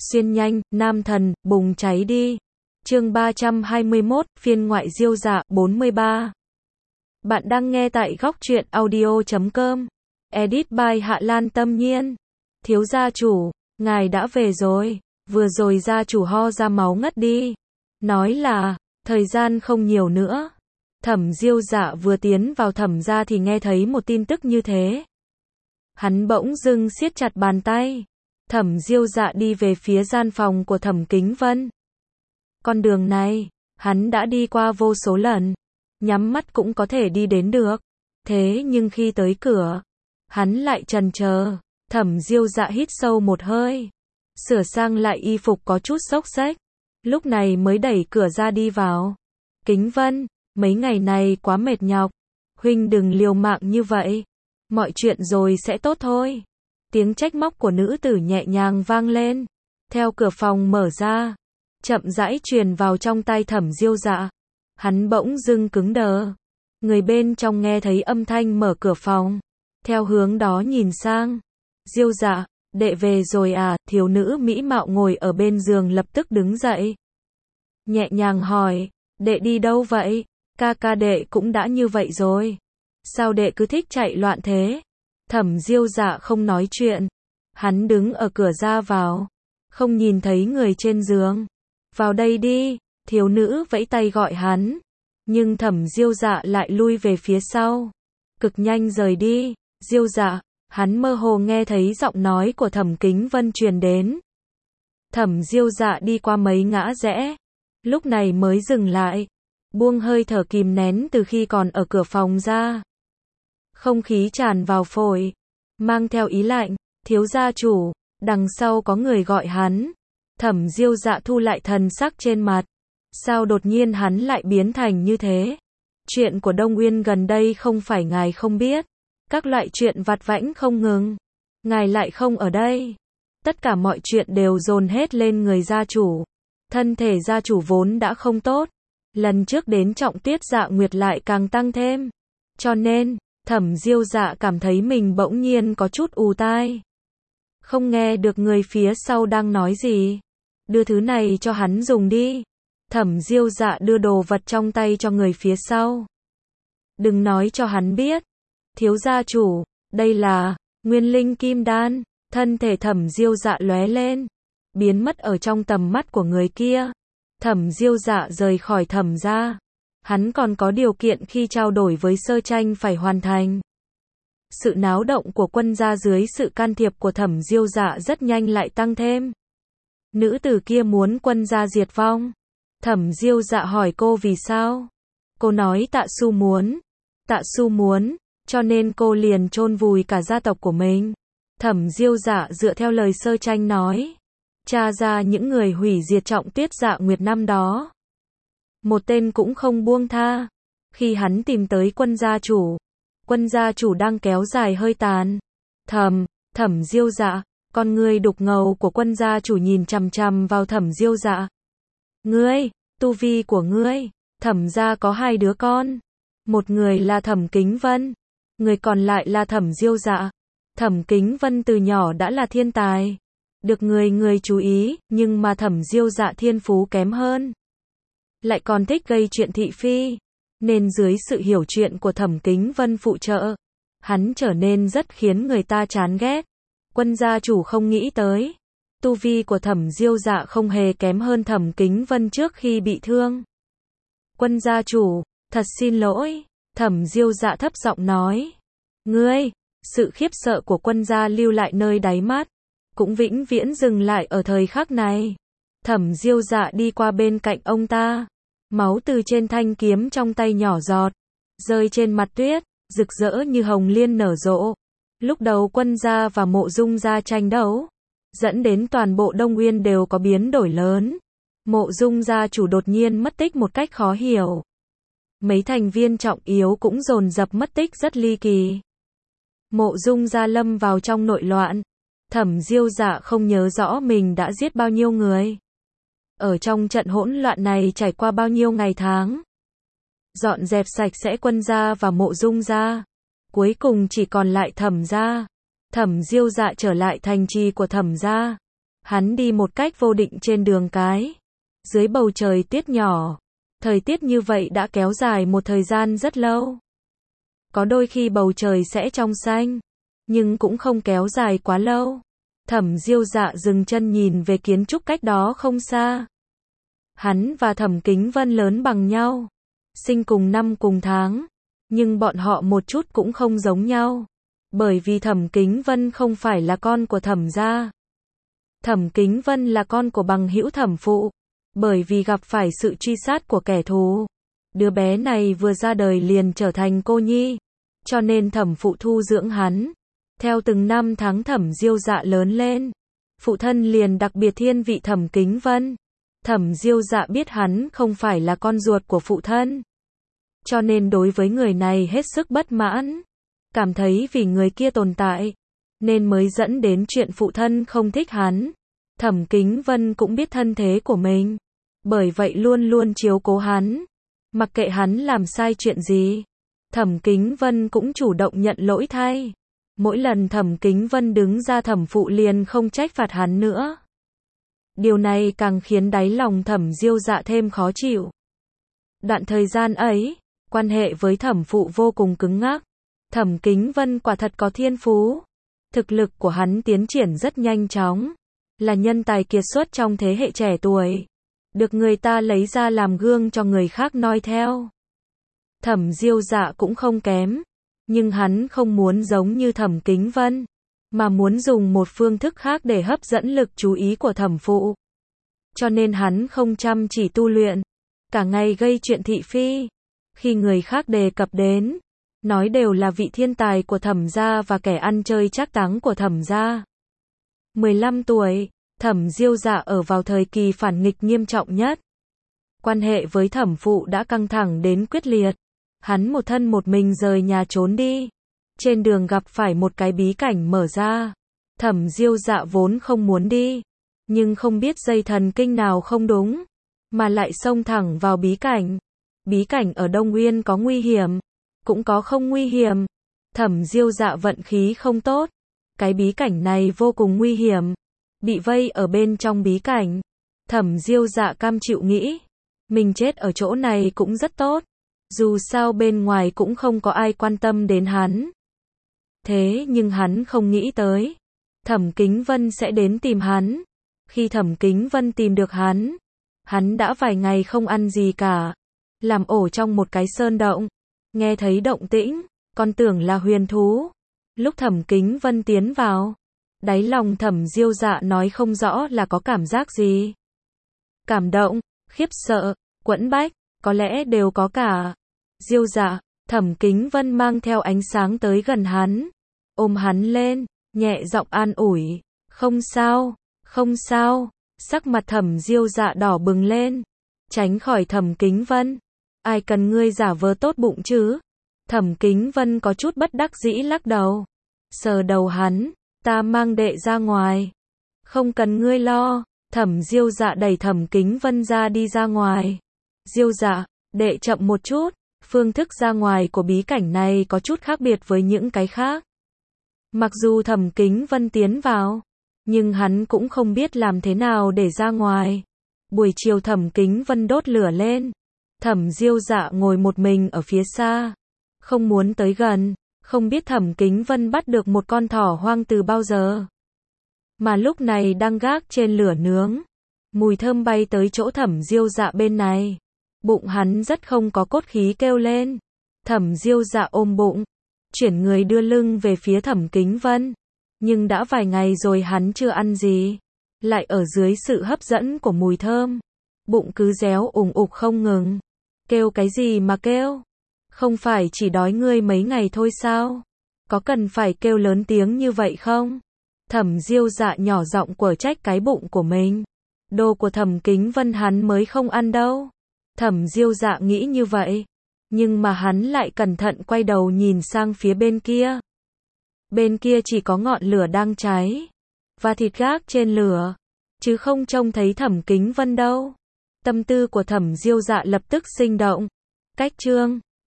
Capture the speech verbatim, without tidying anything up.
Xuyên nhanh, nam thần, bùng cháy đi. Chương ba trăm hai mươi mốt, phiên ngoại diêu dạ, bốn mươi ba. Bạn đang nghe tại góc truyện audio chấm com. Edit by Hạ Lan Tâm Nhiên. Thiếu gia chủ, ngài đã về rồi. Vừa rồi gia chủ ho ra máu ngất đi. Nói là, thời gian không nhiều nữa. Thẩm Diêu Dạ vừa tiến vào thẩm gia thì nghe thấy một tin tức như thế. Hắn bỗng dưng siết chặt bàn tay. Thẩm Diêu Dạ đi về phía gian phòng của Thẩm Kính Vân. Con đường này, hắn đã đi qua vô số lần, nhắm mắt cũng có thể đi đến được. Thế nhưng khi tới cửa, hắn lại chần chờ. Thẩm Diêu Dạ hít sâu một hơi, sửa sang lại y phục có chút xốc xếch, lúc này mới đẩy cửa ra đi vào. Kính Vân, mấy ngày này quá mệt nhọc, huynh đừng liều mạng như vậy, mọi chuyện rồi sẽ tốt thôi. Tiếng trách móc của nữ tử nhẹ nhàng vang lên, theo cửa phòng mở ra, chậm rãi truyền vào trong tai Thẩm Diêu Dạ. Hắn bỗng dưng cứng đờ. Người bên trong nghe thấy âm thanh mở cửa phòng, theo hướng đó nhìn sang. Diêu Dạ, đệ về rồi à? Thiếu nữ mỹ mạo ngồi ở bên giường lập tức đứng dậy, nhẹ nhàng hỏi, đệ đi đâu vậy? Ca ca đệ cũng đã như vậy rồi, sao đệ cứ thích chạy loạn thế? Thẩm Diêu Dạ không nói chuyện, hắn đứng ở cửa ra vào, không nhìn thấy người trên giường. Vào đây đi, thiếu nữ vẫy tay gọi hắn, nhưng Thẩm Diêu Dạ lại lui về phía sau, cực nhanh rời đi. Diêu Dạ, hắn mơ hồ nghe thấy giọng nói của Thẩm Kính Vân truyền đến. Thẩm Diêu Dạ đi qua mấy ngã rẽ, lúc này mới dừng lại, buông hơi thở kìm nén từ khi còn ở cửa phòng ra. Không khí tràn vào phổi, mang theo ý lạnh. Thiếu gia chủ, đằng sau có người gọi hắn. Thẩm Diêu Dạ thu lại thần sắc trên mặt. Sao đột nhiên hắn lại biến thành như thế? Chuyện của Đông Uyên gần đây không phải ngài không biết. Các loại chuyện vặt vãnh không ngừng. Ngài lại không ở đây. Tất cả mọi chuyện đều dồn hết lên người gia chủ. Thân thể gia chủ vốn đã không tốt. Lần trước đến Trọng Tuyết Dạ Nguyệt lại càng tăng thêm. Cho nên, Thẩm Diêu Dạ cảm thấy mình bỗng nhiên có chút ù tai. Không nghe được người phía sau đang nói gì. Đưa thứ này cho hắn dùng đi. Thẩm Diêu Dạ đưa đồ vật trong tay cho người phía sau. Đừng nói cho hắn biết. Thiếu gia chủ, đây là Nguyên Linh Kim Đan. Thân thể Thẩm Diêu Dạ lóe lên, biến mất ở trong tầm mắt của người kia. Thẩm Diêu Dạ rời khỏi thẩm gia. Hắn còn có điều kiện khi trao đổi với Sơ Tranh phải hoàn thành. Sự náo động của quân gia dưới sự can thiệp của Thẩm Diêu Dạ rất nhanh lại tăng thêm. Nữ tử kia muốn quân gia diệt vong. Thẩm Diêu Dạ hỏi cô vì sao? Cô nói Tạ Su muốn. Tạ Su muốn, cho nên cô liền chôn vùi cả gia tộc của mình. Thẩm Diêu Dạ dựa theo lời Sơ Tranh nói, tra ra những người hủy diệt Trọng Tuyết Dạ Nguyệt năm đó, một tên cũng không buông tha. Khi hắn tìm tới quân gia chủ, quân gia chủ đang kéo dài hơi tàn. Thẩm, Thẩm Diêu Dạ, con ngươi đục ngầu của quân gia chủ nhìn chằm chằm vào Thẩm Diêu Dạ. Ngươi, tu vi của ngươi, Thẩm gia có hai đứa con. Một người là Thẩm Kính Vân, người còn lại là Thẩm Diêu Dạ. Thẩm Kính Vân từ nhỏ đã là thiên tài, được người người chú ý, nhưng mà Thẩm Diêu Dạ thiên phú kém hơn, lại còn thích gây chuyện thị phi, nên dưới sự hiểu chuyện của Thẩm Kính Vân phụ trợ, hắn trở nên rất khiến người ta chán ghét. Quân gia chủ không nghĩ tới, tu vi của Thẩm Diêu Dạ không hề kém hơn Thẩm Kính Vân trước khi bị thương. Quân gia chủ, thật xin lỗi, Thẩm Diêu Dạ thấp giọng nói. Ngươi, sự khiếp sợ của quân gia lưu lại nơi đáy mắt, cũng vĩnh viễn dừng lại ở thời khắc này. Thẩm Diêu Dạ đi qua bên cạnh ông ta, máu từ trên thanh kiếm trong tay nhỏ giọt, rơi trên mặt tuyết, rực rỡ như hồng liên nở rộ. Lúc đầu quân gia và Mộ Dung gia tranh đấu, dẫn đến toàn bộ Đông Uyên đều có biến đổi lớn. Mộ Dung gia chủ đột nhiên mất tích một cách khó hiểu. Mấy thành viên trọng yếu cũng dồn dập mất tích rất ly kỳ. Mộ Dung gia lâm vào trong nội loạn. Thẩm Diêu Dạ không nhớ rõ mình đã giết bao nhiêu người. Ở trong trận hỗn loạn này trải qua bao nhiêu ngày tháng. Dọn dẹp sạch sẽ quân gia và Mộ Dung gia. Cuối cùng chỉ còn lại Thẩm gia. Thẩm Diêu Dạ trở lại thành trì của Thẩm gia. Hắn đi một cách vô định trên đường cái. Dưới bầu trời tuyết nhỏ. Thời tiết như vậy đã kéo dài một thời gian rất lâu. Có đôi khi bầu trời sẽ trong xanh. Nhưng cũng không kéo dài quá lâu. Thẩm Diêu Dạ dừng chân nhìn về kiến trúc cách đó không xa. Hắn và Thẩm Kính Vân lớn bằng nhau. Sinh cùng năm cùng tháng. Nhưng bọn họ một chút cũng không giống nhau. Bởi vì Thẩm Kính Vân không phải là con của Thẩm gia. Thẩm Kính Vân là con của bằng hữu Thẩm Phụ. Bởi vì gặp phải sự truy sát của kẻ thù. Đứa bé này vừa ra đời liền trở thành cô nhi. Cho nên Thẩm Phụ thu dưỡng hắn. Theo từng năm tháng Thẩm Diêu Dạ lớn lên. Phụ thân liền đặc biệt thiên vị Thẩm Kính Vân. Thẩm Diêu Dạ biết hắn không phải là con ruột của phụ thân. Cho nên đối với người này hết sức bất mãn. Cảm thấy vì người kia tồn tại. Nên mới dẫn đến chuyện phụ thân không thích hắn. Thẩm Kính Vân cũng biết thân thế của mình. Bởi vậy luôn luôn chiếu cố hắn. Mặc kệ hắn làm sai chuyện gì. Thẩm Kính Vân cũng chủ động nhận lỗi thay. Mỗi lần Thẩm Kính Vân đứng ra Thẩm Phụ liền không trách phạt hắn nữa. Điều này càng khiến đáy lòng Thẩm Diêu Dạ thêm khó chịu. Đoạn thời gian ấy, quan hệ với Thẩm Phụ vô cùng cứng ngắc. Thẩm Kính Vân quả thật có thiên phú. Thực lực của hắn tiến triển rất nhanh chóng. Là nhân tài kiệt xuất trong thế hệ trẻ tuổi. Được người ta lấy ra làm gương cho người khác noi theo. Thẩm Diêu Dạ cũng không kém. Nhưng hắn không muốn giống như Thẩm Kính Vân. Mà muốn dùng một phương thức khác để hấp dẫn lực chú ý của Thẩm Phụ. Cho nên hắn không chăm chỉ tu luyện. Cả ngày gây chuyện thị phi. Khi người khác đề cập đến. Nói đều là vị thiên tài của Thẩm gia và kẻ ăn chơi trác táng của Thẩm gia. mười lăm tuổi, Thẩm Diêu Dạ ở vào thời kỳ phản nghịch nghiêm trọng nhất. Quan hệ với Thẩm Phụ đã căng thẳng đến quyết liệt. Hắn một thân một mình rời nhà trốn đi. Trên đường gặp phải một cái bí cảnh mở ra. Thẩm Diêu Dạ vốn không muốn đi. Nhưng không biết dây thần kinh nào không đúng. Mà lại xông thẳng vào bí cảnh. Bí cảnh ở Đông Uyên có nguy hiểm. Cũng có không nguy hiểm. Thẩm Diêu Dạ vận khí không tốt. Cái bí cảnh này vô cùng nguy hiểm. Bị vây ở bên trong bí cảnh. Thẩm Diêu Dạ cam chịu nghĩ. Mình chết ở chỗ này cũng rất tốt. Dù sao bên ngoài cũng không có ai quan tâm đến hắn. Thế nhưng hắn không nghĩ tới. Thẩm Kính Vân sẽ đến tìm hắn. Khi Thẩm Kính Vân tìm được hắn. Hắn đã vài ngày không ăn gì cả. Làm ổ trong một cái sơn động. Nghe thấy động tĩnh. Còn tưởng là huyền thú. Lúc Thẩm Kính Vân tiến vào. Đáy lòng Thẩm Diêu Dạ nói không rõ là có cảm giác gì. Cảm động, khiếp sợ, quẫn bách. Có lẽ đều có cả. Diêu Dạ, Thẩm Kính Vân mang theo ánh sáng tới gần hắn. Ôm hắn lên, nhẹ giọng an ủi. Không sao, không sao. Sắc mặt Thẩm Diêu Dạ đỏ bừng lên. Tránh khỏi Thẩm Kính Vân. Ai cần ngươi giả vờ tốt bụng chứ? Thẩm Kính Vân có chút bất đắc dĩ lắc đầu. Sờ đầu hắn, ta mang đệ ra ngoài. Không cần ngươi lo. Thẩm Diêu Dạ đẩy Thẩm Kính Vân ra đi ra ngoài. Diêu Dạ, đệ chậm một chút. Phương thức ra ngoài của bí cảnh này có chút khác biệt với những cái khác. Mặc dù Thẩm Kính Vân tiến vào, nhưng hắn cũng không biết làm thế nào để ra ngoài. Buổi chiều Thẩm Kính Vân đốt lửa lên. Thẩm Diêu Dạ ngồi một mình ở phía xa. Không muốn tới gần. Không biết Thẩm Kính Vân bắt được một con thỏ hoang từ bao giờ. Mà lúc này đang gác trên lửa nướng. Mùi thơm bay tới chỗ Thẩm Diêu Dạ bên này. Bụng hắn rất không có cốt khí kêu lên. Thẩm Diêu Dạ ôm bụng. Chuyển người đưa lưng về phía Thẩm Kính Vân. Nhưng đã vài ngày rồi hắn chưa ăn gì. Lại ở dưới sự hấp dẫn của mùi thơm. Bụng cứ réo ủng ục không ngừng. Kêu cái gì mà kêu? Không phải chỉ đói ngươi mấy ngày thôi sao? Có cần phải kêu lớn tiếng như vậy không? Thẩm Diêu Dạ nhỏ giọng quở trách cái bụng của mình. Đồ của Thẩm Kính Vân hắn mới không ăn đâu. Thẩm Diêu Dạ nghĩ như vậy. Nhưng mà hắn lại cẩn thận quay đầu nhìn sang phía bên kia. Bên kia chỉ có ngọn lửa đang cháy. Và thịt gác trên lửa. Chứ không trông thấy Thẩm Kính Vân đâu. Tâm tư của Thẩm Diêu Dạ lập tức sinh động. Cách chương